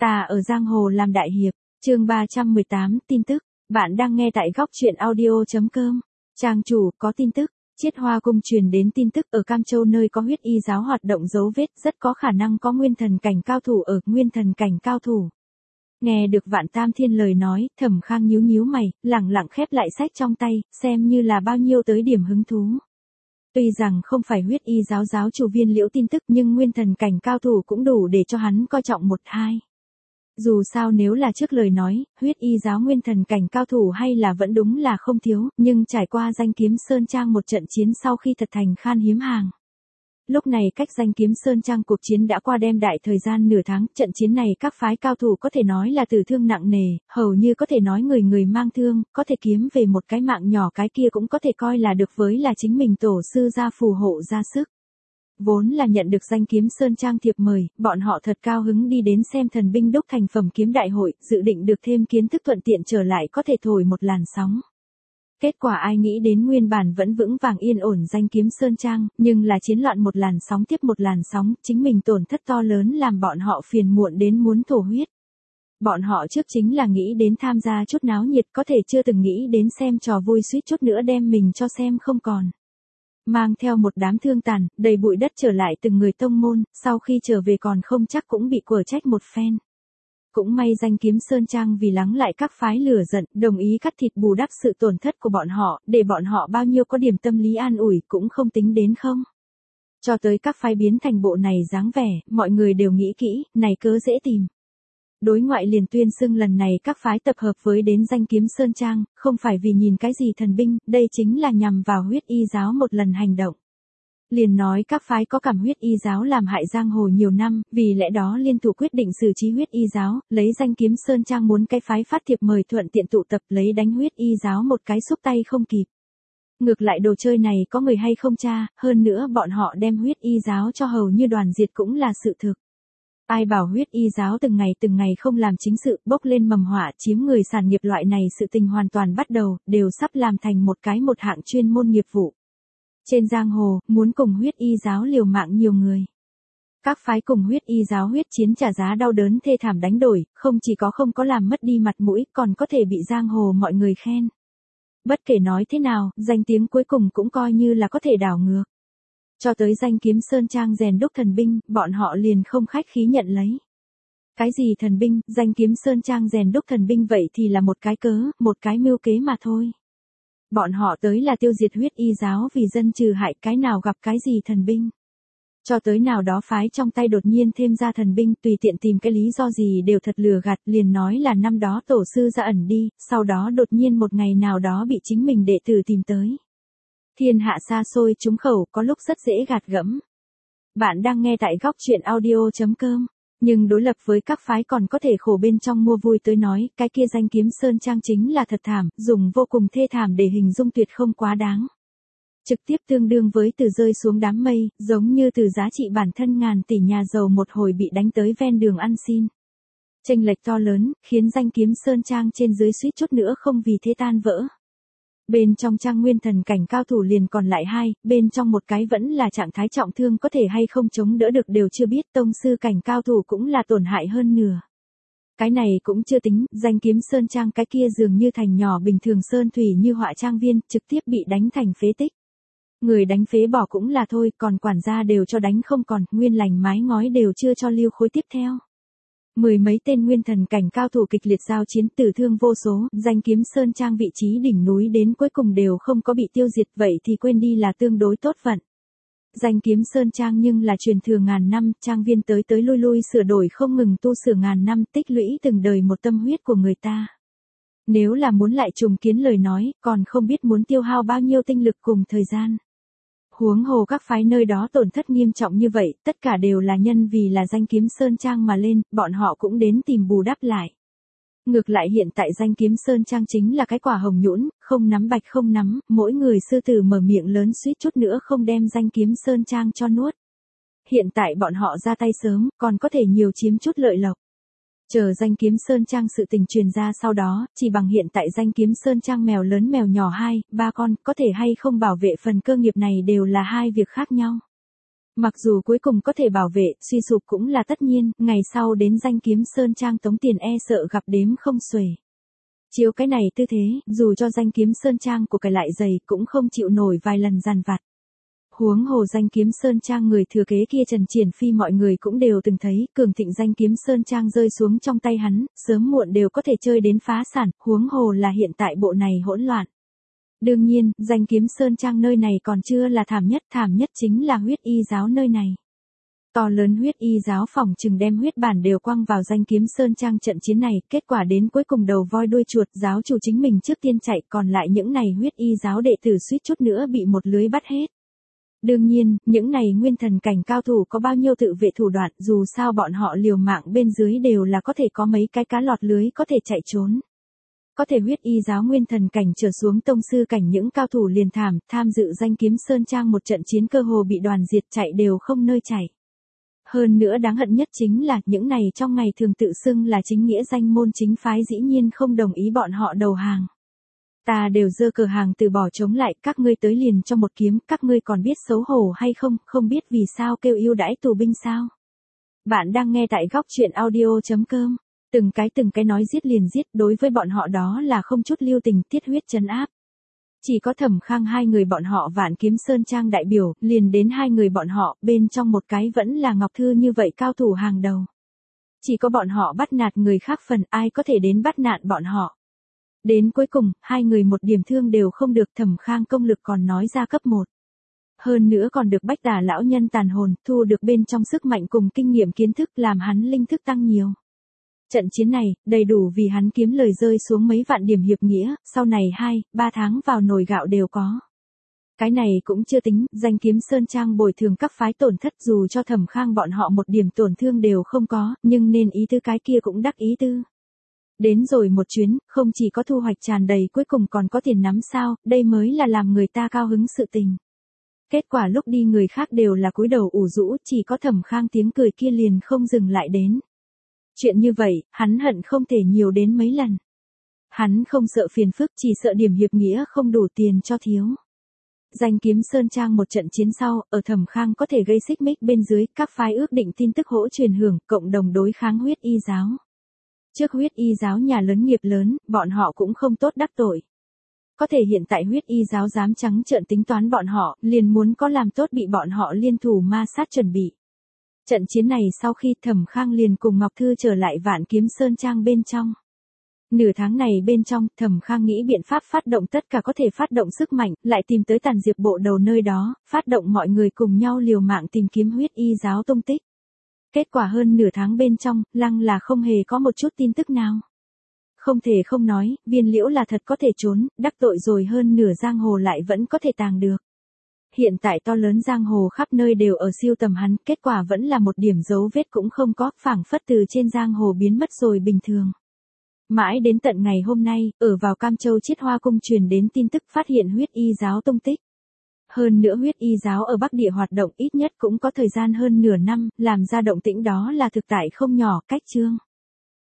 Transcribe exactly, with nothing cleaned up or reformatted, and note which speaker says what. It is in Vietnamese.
Speaker 1: Ta ở giang hồ làm đại hiệp, chương ba trăm mười tám tin tức, bạn đang nghe tại góc truyện audio.com. Trang chủ có tin tức, Chiết Hoa Cung truyền đến tin tức ở Cam Châu nơi có huyết y giáo hoạt động dấu vết rất có khả năng có nguyên thần cảnh cao thủ ở nguyên thần cảnh cao thủ. Nghe được Vạn Tam Thiên lời nói, Thẩm Khang nhíu nhíu mày, lẳng lặng khép lại sách trong tay, xem như là bao nhiêu tới điểm hứng thú. Tuy rằng không phải huyết y giáo giáo chủ Viên Liễu tin tức nhưng nguyên thần cảnh cao thủ cũng đủ để cho hắn coi trọng một hai. Dù sao nếu là trước lời nói, huyết y giáo nguyên thần cảnh cao thủ hay là vẫn đúng là không thiếu, nhưng trải qua Danh Kiếm Sơn Trang một trận chiến sau khi thật thành khan hiếm hàng. Lúc này cách Danh Kiếm Sơn Trang cuộc chiến đã qua đem đại thời gian nửa tháng, trận chiến này các phái cao thủ có thể nói là tử thương nặng nề, hầu như có thể nói người người mang thương, có thể kiếm về một cái mạng nhỏ cái kia cũng có thể coi là được với là chính mình tổ sư gia phù hộ ra sức. Vốn là nhận được Danh Kiếm Sơn Trang thiệp mời, bọn họ thật cao hứng đi đến xem thần binh đúc thành phẩm kiếm đại hội, dự định được thêm kiến thức thuận tiện trở lại có thể thổi một làn sóng. Kết quả ai nghĩ đến nguyên bản vẫn vững vàng yên ổn Danh Kiếm Sơn Trang, nhưng là chiến loạn một làn sóng tiếp một làn sóng, chính mình tổn thất to lớn làm bọn họ phiền muộn đến muốn thổ huyết. Bọn họ trước chính là nghĩ đến tham gia chút náo nhiệt, có thể chưa từng nghĩ đến xem trò vui suýt chút nữa đem mình cho xem không còn. Mang theo một đám thương tàn, đầy bụi đất trở lại từng người tông môn, sau khi trở về còn không chắc cũng bị quở trách một phen. Cũng may Danh Kiếm Sơn Trang vì lắng lại các phái lửa giận, đồng ý cắt thịt bù đắp sự tổn thất của bọn họ, để bọn họ bao nhiêu có điểm tâm lý an ủi cũng không tính đến không. Cho tới các phái biến thành bộ này dáng vẻ, mọi người đều nghĩ kỹ, này cớ dễ tìm. Đối ngoại liền tuyên xưng lần này các phái tập hợp với đến Danh Kiếm Sơn Trang, không phải vì nhìn cái gì thần binh, đây chính là nhằm vào huyết y giáo một lần hành động. Liền nói các phái có cảm huyết y giáo làm hại giang hồ nhiều năm, vì lẽ đó liên thủ quyết định xử trí huyết y giáo, lấy Danh Kiếm Sơn Trang muốn cái phái phát thiệp mời thuận tiện tụ tập lấy đánh huyết y giáo một cái xúc tay không kịp. Ngược lại đồ chơi này có người hay không cha, hơn nữa bọn họ đem huyết y giáo cho hầu như đoàn diệt cũng là sự thực. Ai bảo huyết y giáo từng ngày từng ngày không làm chính sự, bốc lên mầm họa chiếm người sản nghiệp loại này sự tình hoàn toàn bắt đầu, đều sắp làm thành một cái một hạng chuyên môn nghiệp vụ. Trên giang hồ, muốn cùng huyết y giáo liều mạng nhiều người. Các phái cùng huyết y giáo huyết chiến trả giá đau đớn thê thảm đánh đổi, không chỉ có không có làm mất đi mặt mũi, còn có thể bị giang hồ mọi người khen. Bất kể nói thế nào, danh tiếng cuối cùng cũng coi như là có thể đảo ngược. Cho tới Danh Kiếm Sơn Trang rèn đúc thần binh, bọn họ liền không khách khí nhận lấy. Cái gì thần binh, Danh Kiếm Sơn Trang rèn đúc thần binh vậy thì là một cái cớ, một cái mưu kế mà thôi. Bọn họ tới là tiêu diệt huyết y giáo vì dân trừ hại, cái nào gặp cái gì thần binh. Cho tới nào đó phái trong tay đột nhiên thêm ra thần binh, tùy tiện tìm cái lý do gì đều thật lừa gạt, liền nói là năm đó tổ sư ra ẩn đi, sau đó đột nhiên một ngày nào đó bị chính mình đệ tử tìm tới. Thiên hạ xa xôi trúng khẩu, có lúc rất dễ gạt gẫm. Bạn đang nghe tại góc truyện audio.com. Nhưng đối lập với các phái còn có thể khổ bên trong mua vui tới nói, cái kia Danh Kiếm Sơn Trang chính là thật thảm, dùng vô cùng thê thảm để hình dung tuyệt không quá đáng. Trực tiếp tương đương với từ rơi xuống đám mây, giống như từ giá trị bản thân ngàn tỷ nhà giàu một hồi bị đánh tới ven đường ăn xin. Chênh lệch to lớn, khiến Danh Kiếm Sơn Trang trên dưới suýt chút nữa không vì thế tan vỡ. Bên trong trang nguyên thần cảnh cao thủ liền còn lại hai, bên trong một cái vẫn là trạng thái trọng thương có thể hay không chống đỡ được đều chưa biết, tông sư cảnh cao thủ cũng là tổn hại hơn nửa. Cái này cũng chưa tính, Danh Kiếm Sơn Trang cái kia dường như thành nhỏ bình thường sơn thủy như họa trang viên, trực tiếp bị đánh thành phế tích. Người đánh phế bỏ cũng là thôi, còn quản gia đều cho đánh không còn, nguyên lành mái ngói đều chưa cho lưu khối tiếp theo. Mười mấy tên nguyên thần cảnh cao thủ kịch liệt giao chiến tử thương vô số, Danh Kiếm Sơn Trang vị trí đỉnh núi đến cuối cùng đều không có bị tiêu diệt, vậy thì quên đi là tương đối tốt vận. Danh Kiếm Sơn Trang nhưng là truyền thừa ngàn năm, trang viên tới tới lui lui sửa đổi không ngừng tu sửa ngàn năm, tích lũy từng đời một tâm huyết của người ta. Nếu là muốn lại trùng kiến lời nói, còn không biết muốn tiêu hao bao nhiêu tinh lực cùng thời gian. Huống hồ các phái nơi đó tổn thất nghiêm trọng như vậy, tất cả đều là nhân vì là Danh Kiếm Sơn Trang mà lên, bọn họ cũng đến tìm bù đắp lại. Ngược lại hiện tại Danh Kiếm Sơn Trang chính là cái quả hồng nhũn, không nắm bạch không nắm, mỗi người sư tử mở miệng lớn suýt chút nữa không đem Danh Kiếm Sơn Trang cho nuốt. Hiện tại bọn họ ra tay sớm, còn có thể nhiều chiếm chút lợi lộc. Chờ Danh Kiếm Sơn Trang sự tình truyền ra sau đó, chỉ bằng hiện tại Danh Kiếm Sơn Trang mèo lớn mèo nhỏ hai, ba con, có thể hay không bảo vệ phần cơ nghiệp này đều là hai việc khác nhau. Mặc dù cuối cùng có thể bảo vệ, suy sụp cũng là tất nhiên, ngày sau đến danh kiếm sơn trang tống tiền e sợ gặp đếm không xuể. Chiếu cái này tư thế, dù cho danh kiếm sơn trang của cải lại dày cũng không chịu nổi vài lần giàn vặt. Huống hồ danh kiếm sơn trang người thừa kế kia Trần Triển Phi mọi người cũng đều từng thấy, cường thịnh danh kiếm sơn trang rơi xuống trong tay hắn, sớm muộn đều có thể chơi đến phá sản, huống hồ là hiện tại bộ này hỗn loạn. Đương nhiên, danh kiếm sơn trang nơi này còn chưa là thảm nhất, thảm nhất chính là huyết y giáo nơi này. To lớn huyết y giáo phòng chừng đem huyết bản đều quăng vào danh kiếm sơn trang trận chiến này, kết quả đến cuối cùng đầu voi đuôi chuột, giáo chủ chính mình trước tiên chạy, còn lại những này huyết y giáo đệ tử suýt chút nữa bị một lưới bắt hết. Đương nhiên, những này nguyên thần cảnh cao thủ có bao nhiêu tự vệ thủ đoạn, dù sao bọn họ liều mạng bên dưới đều là có thể có mấy cái cá lọt lưới có thể chạy trốn. Có thể huyết y giáo nguyên thần cảnh trở xuống tông sư cảnh những cao thủ liền thảm, tham dự danh kiếm sơn trang một trận chiến cơ hồ bị đoàn diệt chạy đều không nơi chạy. Hơn nữa đáng hận nhất chính là những này trong ngày thường tự xưng là chính nghĩa danh môn chính phái dĩ nhiên không đồng ý bọn họ đầu hàng. Ta đều dơ cờ hàng từ bỏ chống lại, các ngươi tới liền cho một kiếm, các ngươi còn biết xấu hổ hay không, không biết vì sao kêu yêu đãi tù binh sao. Bạn đang nghe tại góc truyện audio chấm com. Từng cái từng cái nói giết liền giết, đối với bọn họ đó là không chút lưu tình, tiết huyết trấn áp. Chỉ có Thẩm Khang hai người bọn họ Vạn Kiếm Sơn Trang đại biểu, liền đến hai người bọn họ, bên trong một cái vẫn là Ngọc Thư như vậy cao thủ hàng đầu. Chỉ có bọn họ bắt nạt người khác phần, ai có thể đến bắt nạn bọn họ. Đến cuối cùng, hai người một điểm thương đều không được, Thẩm Khang công lực còn nói ra cấp một. Hơn nữa còn được Bách Tà lão nhân tàn hồn, thu được bên trong sức mạnh cùng kinh nghiệm kiến thức làm hắn linh thức tăng nhiều. Trận chiến này, đầy đủ vì hắn kiếm lời rơi xuống mấy vạn điểm hiệp nghĩa, sau này hai, ba tháng vào nồi gạo đều có. Cái này cũng chưa tính, danh kiếm sơn trang bồi thường các phái tổn thất dù cho Thẩm Khang bọn họ một điểm tổn thương đều không có, nhưng nên ý tư cái kia cũng đắc ý tư. Đến rồi một chuyến, không chỉ có thu hoạch tràn đầy cuối cùng còn có tiền nắm sao, đây mới là làm người ta cao hứng sự tình. Kết quả lúc đi người khác đều là cúi đầu ủ rũ, chỉ có Thẩm Khang tiếng cười kia liền không dừng lại đến. Chuyện như vậy, hắn hận không thể nhiều đến mấy lần. Hắn không sợ phiền phức, chỉ sợ điểm hiệp nghĩa không đủ tiền cho thiếu. Danh kiếm sơn trang một trận chiến sau, ở Thẩm Khang có thể gây xích mích bên dưới, các phái ước định tin tức hỗ truyền hưởng, cộng đồng đối kháng huyết y giáo. Trước huyết y giáo nhà lớn nghiệp lớn, bọn họ cũng không tốt đắc tội. Có thể hiện tại huyết y giáo dám trắng trợn tính toán bọn họ, liền muốn có làm tốt bị bọn họ liên thủ ma sát chuẩn bị. Trận chiến này sau khi Thẩm Khang liền cùng Ngọc Thư trở lại Vạn Kiếm Sơn Trang bên trong. Nửa tháng này bên trong, Thẩm Khang nghĩ biện pháp phát động tất cả có thể phát động sức mạnh, lại tìm tới Tàn Diệp bộ đầu nơi đó, phát động mọi người cùng nhau liều mạng tìm kiếm huyết y giáo tung tích. Kết quả hơn nửa tháng bên trong, lăng là không hề có một chút tin tức nào. Không thể không nói, Viên Liễu là thật có thể trốn, đắc tội rồi hơn nửa giang hồ lại vẫn có thể tàng được. Hiện tại to lớn giang hồ khắp nơi đều ở siêu tầm hắn, kết quả vẫn là một điểm dấu vết cũng không có, phảng phất từ trên giang hồ biến mất rồi bình thường. Mãi đến tận ngày hôm nay, ở vào Cam Châu Chiết Hoa Cung truyền đến tin tức phát hiện huyết y giáo tung tích. Hơn nữa huyết y giáo ở Bắc Địa hoạt động ít nhất cũng có thời gian hơn nửa năm, làm ra động tĩnh đó là thực tại không nhỏ, cách chương.